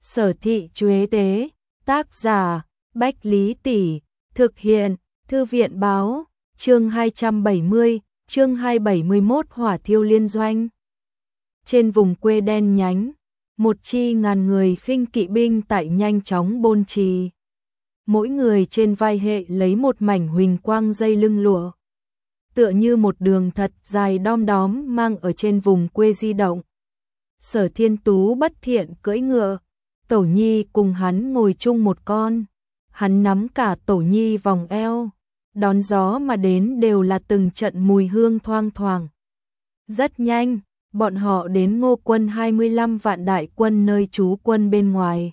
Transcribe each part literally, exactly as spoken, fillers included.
Sở thị Chuế tế, tác giả, Bách Lý Tỷ, thực hiện, Thư viện báo, chương hai trăm bảy mươi, chương hai trăm bảy mươi mốt hỏa thiêu liên doanh. Trên vùng quê đen nhánh, một chi ngàn người khinh kỵ binh tại nhanh chóng bôn trì. Mỗi người trên vai hệ lấy một mảnh huỳnh quang dây lưng lụa. Tựa như một đường thật dài đom đóm mang ở trên vùng quê di động. Sở Thiên Tú bất thiện cưỡi ngựa, Tổ Nhi cùng hắn ngồi chung một con. Hắn nắm cả Tổ Nhi vòng eo, đón gió mà đến đều là từng trận mùi hương thoang thoảng. Rất nhanh, bọn họ đến Ngô quân hai mươi lăm vạn đại quân nơi trú quân bên ngoài.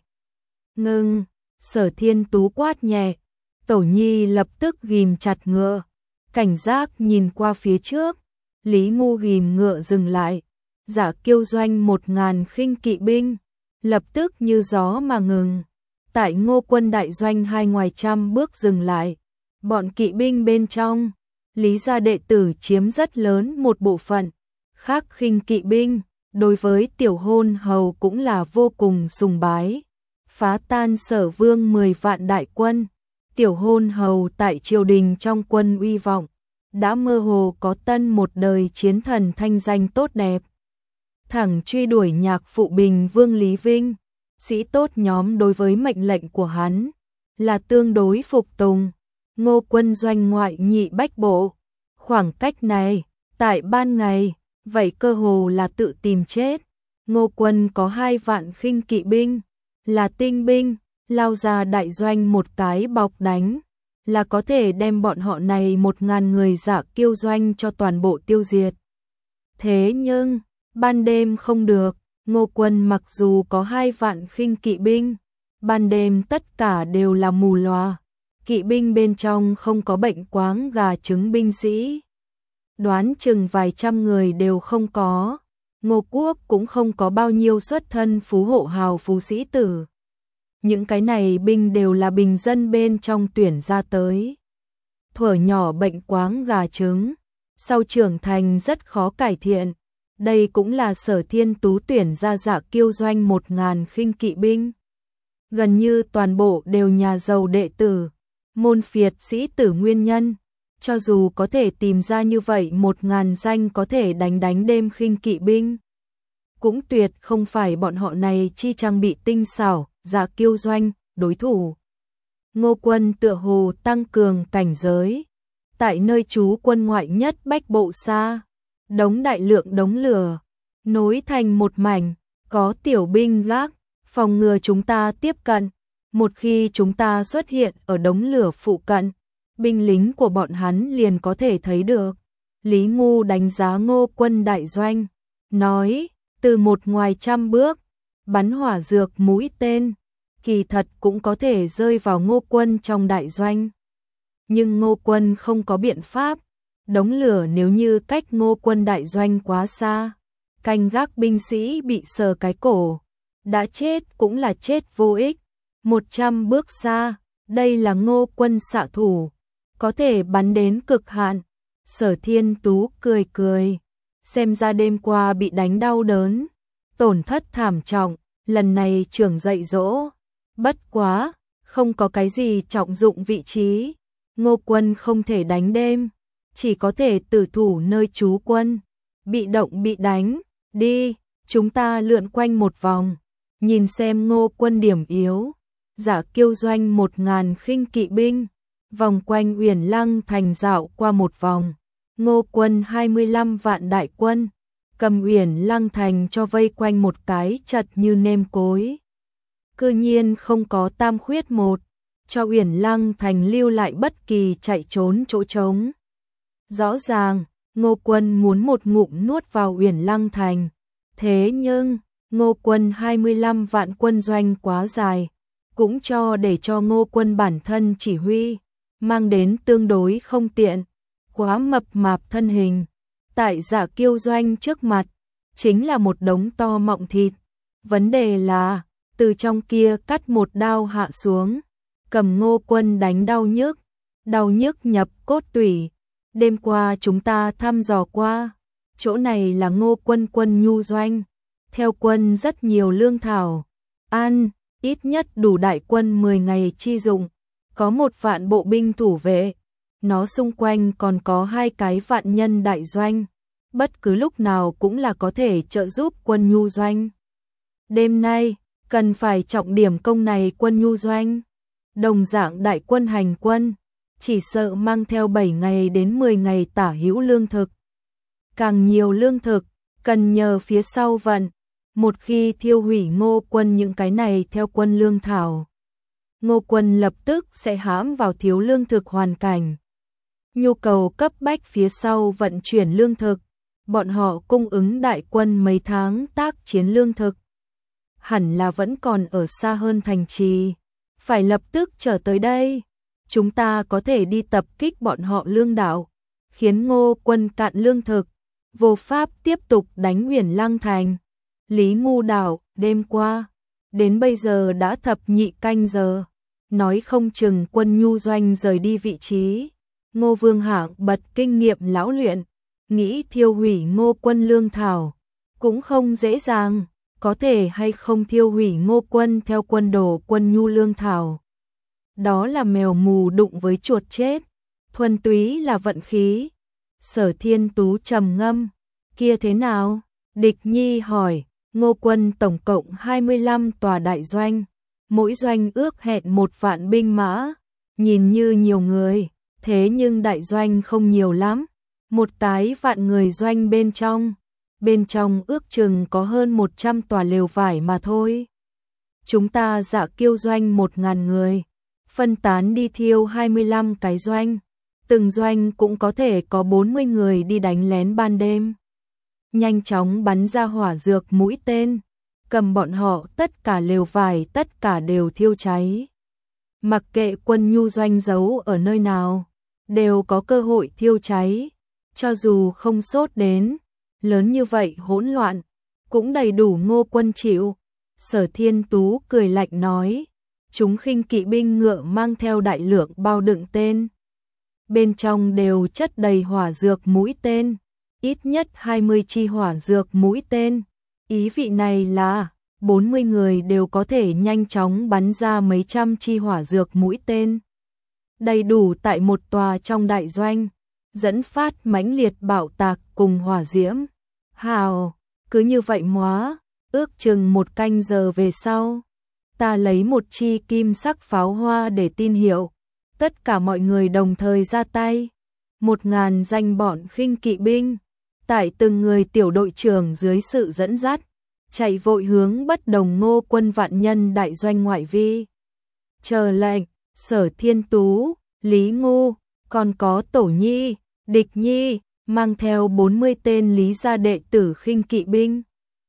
Ngưng, Sở Thiên Tú quát nhẹ, Tổ Nhi lập tức ghim chặt ngựa, cảnh giác nhìn qua phía trước. Lý Ngu ghim ngựa dừng lại, Dạ Kiêu doanh một ngàn khinh kỵ binh, lập tức như gió mà ngừng. Tại Ngô quân đại doanh hai ngoài trăm bước dừng lại, bọn kỵ binh bên trong, Lý gia đệ tử chiếm rất lớn một bộ phận. Khác khinh kỵ binh, đối với tiểu hôn hầu cũng là vô cùng sùng bái. Phá tan Sở vương mười vạn đại quân, tiểu hôn hầu tại triều đình trong quân uy vọng, đã mơ hồ có tân một đời chiến thần thanh danh tốt đẹp. Thẳng truy đuổi nhạc phụ Bình Vương Lý Vinh, sĩ tốt nhóm đối với mệnh lệnh của hắn là tương đối phục tùng. Ngô quân doanh ngoại nhị bách bộ, khoảng cách này, tại ban ngày, vậy cơ hồ là tự tìm chết. Ngô quân có hai vạn khinh kỵ binh, là tinh binh, lao ra đại doanh một cái bọc đánh, là có thể đem bọn họ này một ngàn người Dạ Kiêu doanh cho toàn bộ tiêu diệt. Thế nhưng, ban đêm không được, Ngô quân mặc dù có hai vạn khinh kỵ binh, ban đêm tất cả đều là mù lòa, kỵ binh bên trong không có bệnh quáng gà trứng binh sĩ. Đoán chừng vài trăm người đều không có. Ngô quốc cũng không có bao nhiêu xuất thân phú hộ hào phú sĩ tử. Những cái này binh đều là bình dân bên trong tuyển ra tới. Thuở nhỏ bệnh quáng gà trứng, sau trưởng thành rất khó cải thiện. Đây cũng là Sở Thiên Tú tuyển ra Dạ Kiêu doanh một ngàn khinh kỵ binh. Gần như toàn bộ đều nhà giàu đệ tử, môn phiệt sĩ tử nguyên nhân. Cho dù có thể tìm ra như vậy một ngàn danh có thể đánh đánh đêm khinh kỵ binh, cũng tuyệt không phải bọn họ này chi trang bị tinh xảo, Dạ Kiêu doanh, đối thủ. Ngô quân tựa hồ tăng cường cảnh giới. Tại nơi trú quân ngoại nhất bách bộ xa, đống đại lượng đống lửa, nối thành một mảnh, có tiểu binh gác, phòng ngừa chúng ta tiếp cận. Một khi chúng ta xuất hiện ở đống lửa phụ cận, binh lính của bọn hắn liền có thể thấy được. Lý Ngu đánh giá Ngô quân đại doanh, nói, từ một ngoài trăm bước, bắn hỏa dược mũi tên, kỳ thật cũng có thể rơi vào Ngô quân trong đại doanh. Nhưng Ngô quân không có biện pháp, đống lửa nếu như cách Ngô quân đại doanh quá xa, canh gác binh sĩ bị sờ cái cổ, đã chết cũng là chết vô ích. Một trăm bước xa, đây là Ngô quân xạ thủ, có thể bắn đến cực hạn. Sở Thiên Tú cười cười, xem ra đêm qua bị đánh đau đớn, tổn thất thảm trọng, lần này trưởng dạy dỗ. Bất quá, không có cái gì trọng dụng vị trí, Ngô quân không thể đánh đêm, chỉ có thể tử thủ nơi trú quân, bị động bị đánh. Đi, chúng ta lượn quanh một vòng, nhìn xem Ngô quân điểm yếu. Dạ Kiêu doanh một ngàn khinh kỵ binh, vòng quanh Uyển Lăng thành dạo qua một vòng. Ngô quân hai mươi lăm vạn đại quân, cầm Uyển Lăng thành cho vây quanh một cái chật như nêm cối. Cư nhiên không có tam khuyết một, cho Uyển Lăng thành lưu lại bất kỳ chạy trốn chỗ trống. Rõ ràng, Ngô quân muốn một ngụm nuốt vào Uyển Lăng thành. Thế nhưng, Ngô quân hai mươi lăm vạn quân doanh quá dài, cũng cho để cho Ngô quân bản thân chỉ huy, mang đến tương đối không tiện, quá mập mạp thân hình. Tại Dạ Kiêu doanh trước mặt, chính là một đống to mọng thịt. Vấn đề là, từ trong kia cắt một đao hạ xuống, cầm Ngô quân đánh đau nhức, đau nhức nhập cốt tủy. Đêm qua chúng ta thăm dò qua, chỗ này là Ngô quân quân nhu doanh, theo quân rất nhiều lương thảo, ăn, ít nhất đủ đại quân mười ngày chi dụng, có một vạn bộ binh thủ vệ, nó xung quanh còn có hai cái vạn nhân đại doanh, bất cứ lúc nào cũng là có thể trợ giúp quân nhu doanh. Đêm nay, cần phải trọng điểm công này quân nhu doanh. Đồng dạng đại quân hành quân, chỉ sợ mang theo bảy ngày đến mười ngày tả hữu lương thực. Càng nhiều lương thực, cần nhờ phía sau vận. Một khi thiêu hủy Ngô quân những cái này theo quân lương thảo, Ngô quân lập tức sẽ hãm vào thiếu lương thực hoàn cảnh. Nhu cầu cấp bách phía sau vận chuyển lương thực, bọn họ cung ứng đại quân mấy tháng tác chiến lương thực. Hẳn là vẫn còn ở xa hơn thành trì, phải lập tức trở tới đây. Chúng ta có thể đi tập kích bọn họ lương đảo, khiến Ngô quân cạn lương thực, vô pháp tiếp tục đánh Huyền Lăng thành. Lý Ngu đảo, đêm qua, đến bây giờ đã thập nhị canh giờ, nói không chừng quân nhu doanh rời đi vị trí. Ngô Vương Hạng bật kinh nghiệm lão luyện, nghĩ thiêu hủy Ngô quân lương thảo, cũng không dễ dàng, có thể hay không thiêu hủy Ngô quân theo quân đồ quân nhu lương thảo. Đó là mèo mù đụng với chuột chết, thuần túy là vận khí. Sở Thiên Tú trầm ngâm, kia thế nào? Địch Nhi hỏi. Ngô quân tổng cộng hai mươi lăm tòa đại doanh, mỗi doanh ước hẹn một vạn binh mã, nhìn như nhiều người, thế nhưng đại doanh không nhiều lắm, một cái vạn người doanh bên trong, bên trong ước chừng có hơn một trăm tòa lều vải mà thôi. Chúng ta Dạ Kiêu doanh một ngàn người, phân tán đi thiêu hai mươi lăm cái doanh, từng doanh cũng có thể có bốn mươi người đi đánh lén ban đêm. Nhanh chóng bắn ra hỏa dược mũi tên, cầm bọn họ tất cả lều vải tất cả đều thiêu cháy. Mặc kệ quân nhu doanh giấu ở nơi nào, đều có cơ hội thiêu cháy, cho dù không sốt đến, lớn như vậy hỗn loạn, cũng đầy đủ Ngô quân chịu. Sở Thiên Tú cười lạnh nói, chúng khinh kỵ binh ngựa mang theo đại lượng bao đựng tên. Bên trong đều chất đầy hỏa dược mũi tên. Ít nhất hai mươi chi hỏa dược mũi tên, ý vị này là bốn mươi người đều có thể nhanh chóng bắn ra mấy trăm chi hỏa dược mũi tên. Đầy đủ tại một tòa trong đại doanh, dẫn phát mãnh liệt bạo tạc cùng hỏa diễm. Hào, cứ như vậy móa, ước chừng một canh giờ về sau, ta lấy một chi kim sắc pháo hoa để tin hiệu, tất cả mọi người đồng thời ra tay. Một ngàn danh bọn khinh kỵ binh, tại từng người tiểu đội trưởng dưới sự dẫn dắt, chạy vội hướng bất đồng Ngô quân vạn nhân đại doanh ngoại vi. Chờ lệnh, Sở Thiên Tú, Lý Ngu, còn có Tổ Nhi, Địch Nhi, mang theo bốn mươi tên Lý gia đệ tử khinh kỵ binh.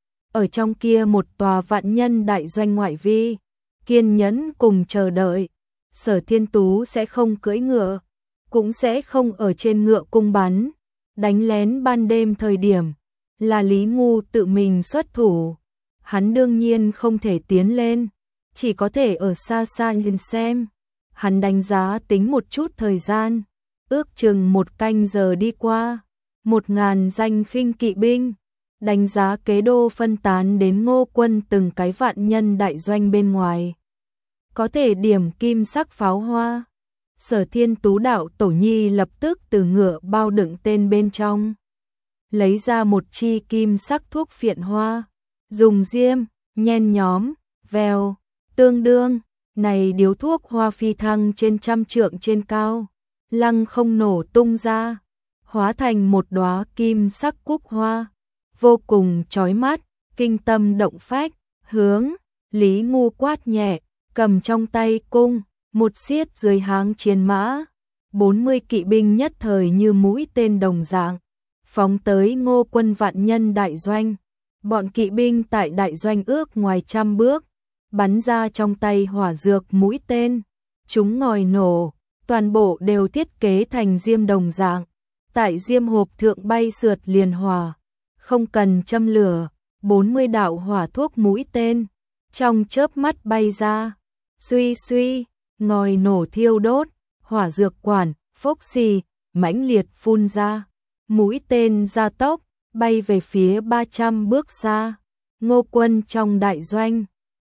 Ở trong kia một tòa vạn nhân đại doanh ngoại vi, kiên nhẫn cùng chờ đợi. Sở Thiên Tú sẽ không cưỡi ngựa, cũng sẽ không ở trên ngựa cung bắn. Đánh lén ban đêm thời điểm, là Lý Ngu tự mình xuất thủ. Hắn đương nhiên không thể tiến lên, chỉ có thể ở xa xa nhìn xem. Hắn đánh giá tính một chút thời gian, ước chừng một canh giờ đi qua, một ngàn danh khinh kỵ binh, đánh giá kế đô phân tán đến Ngô quân từng cái vạn nhân đại doanh bên ngoài. Có thể điểm kim sắc pháo hoa. Sở Thiên Tú đạo Tổ Nhi lập tức từ ngựa bao đựng tên bên trong, lấy ra một chi kim sắc thuốc phiện hoa, dùng diêm, nhen nhóm, vèo, tương đương, này điếu thuốc hoa phi thăng trên trăm trượng trên cao, lăng không nổ tung ra, hóa thành một đóa kim sắc cúc hoa, vô cùng chói mắt, kinh tâm động phách, hướng Lý Ngu quát nhẹ, cầm trong tay cung, một xiết dưới háng chiến mã, bốn mươi kỵ binh nhất thời như mũi tên đồng dạng, phóng tới Ngô quân vạn nhân đại doanh. Bọn kỵ binh tại đại doanh ước ngoài trăm bước, bắn ra trong tay hỏa dược mũi tên, chúng ngòi nổ, toàn bộ đều thiết kế thành diêm đồng dạng, tại diêm hộp thượng bay sượt liền hỏa, không cần châm lửa, bốn mươi đạo hỏa thuốc mũi tên, trong chớp mắt bay ra, suy suy, ngòi nổ thiêu đốt, hỏa dược quản, phốc xì, mãnh liệt phun ra, mũi tên gia tốc, bay về phía ba trăm bước xa. Ngô quân trong đại doanh,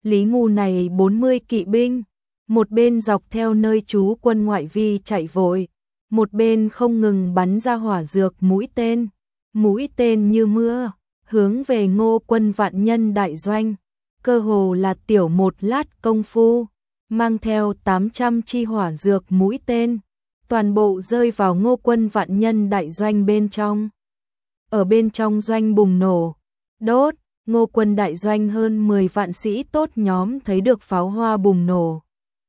Lý Ngu này bốn mươi kỵ binh, một bên dọc theo nơi trú quân ngoại vi chạy vội, một bên không ngừng bắn ra hỏa dược mũi tên, mũi tên như mưa, hướng về Ngô quân vạn nhân đại doanh, cơ hồ là tiểu một lát công phu, mang theo tám trăm chi hỏa dược mũi tên, toàn bộ rơi vào Ngô quân vạn nhân đại doanh bên trong. Ở bên trong doanh bùng nổ, đốt, Ngô quân đại doanh hơn mười vạn sĩ tốt nhóm thấy được pháo hoa bùng nổ.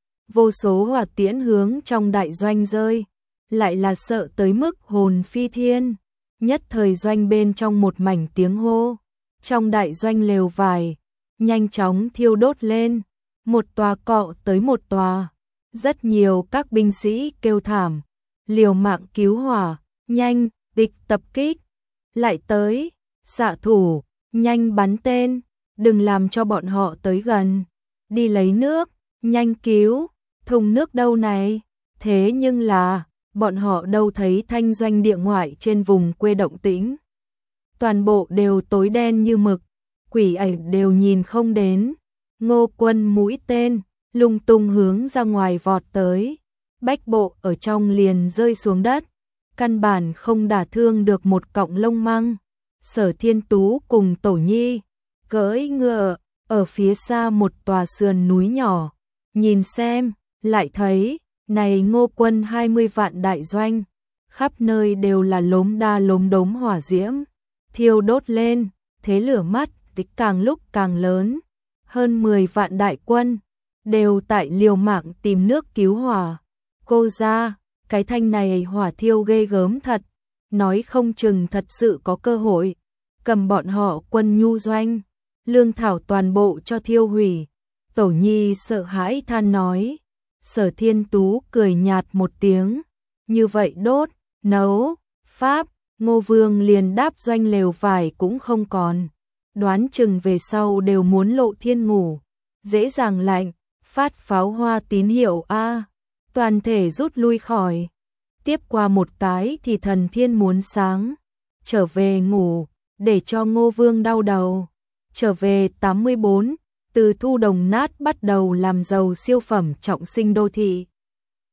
Vô số hỏa tiễn hướng trong đại doanh rơi, lại là sợ tới mức hồn phi thiên, nhất thời doanh bên trong một mảnh tiếng hô, trong đại doanh lều vải, nhanh chóng thiêu đốt lên, một tòa cọ tới một tòa, rất nhiều các binh sĩ kêu thảm, liều mạng cứu hỏa, nhanh, địch tập kích, lại tới, xạ thủ, nhanh bắn tên, đừng làm cho bọn họ tới gần, đi lấy nước, nhanh cứu, thùng nước đâu này, thế nhưng là, bọn họ đâu thấy thanh doanh địa ngoại trên vùng quê động tĩnh. Toàn bộ đều tối đen như mực, quỷ ảnh đều nhìn không đến, Ngô quân mũi tên, lung tung hướng ra ngoài vọt tới, bách bộ ở trong liền rơi xuống đất, căn bản không đả thương được một cọng lông măng. Sở Thiên Tú cùng Tổ Nhi, cưỡi ngựa, ở phía xa một tòa sườn núi nhỏ, nhìn xem, lại thấy, này Ngô quân hai mươi vạn đại doanh, khắp nơi đều là lốm đa lốm đốm hỏa diễm, thiêu đốt lên, thế lửa mắt tích càng lúc càng lớn, hơn mười vạn đại quân, đều tại liều mạng tìm nước cứu hỏa. Cô ra, cái thanh này hỏa thiêu ghê gớm thật, nói không chừng thật sự có cơ hội, cầm bọn họ quân nhu doanh, lương thảo toàn bộ cho thiêu hủy. Tổ Nhi sợ hãi than nói, Sở Thiên Tú cười nhạt một tiếng, như vậy đốt, nấu, pháp, Ngô Vương liền đáp doanh lều vải cũng không còn, đoán chừng về sau đều muốn lộ thiên ngủ, dễ dàng lạnh, phát pháo hoa tín hiệu a, toàn thể rút lui khỏi. Tiếp qua một cái thì thần thiên muốn sáng, trở về ngủ, để cho Ngô Vương đau đầu. Trở về tám mươi bốn, từ thu đồng nát bắt đầu làm giàu siêu phẩm trọng sinh đô thị.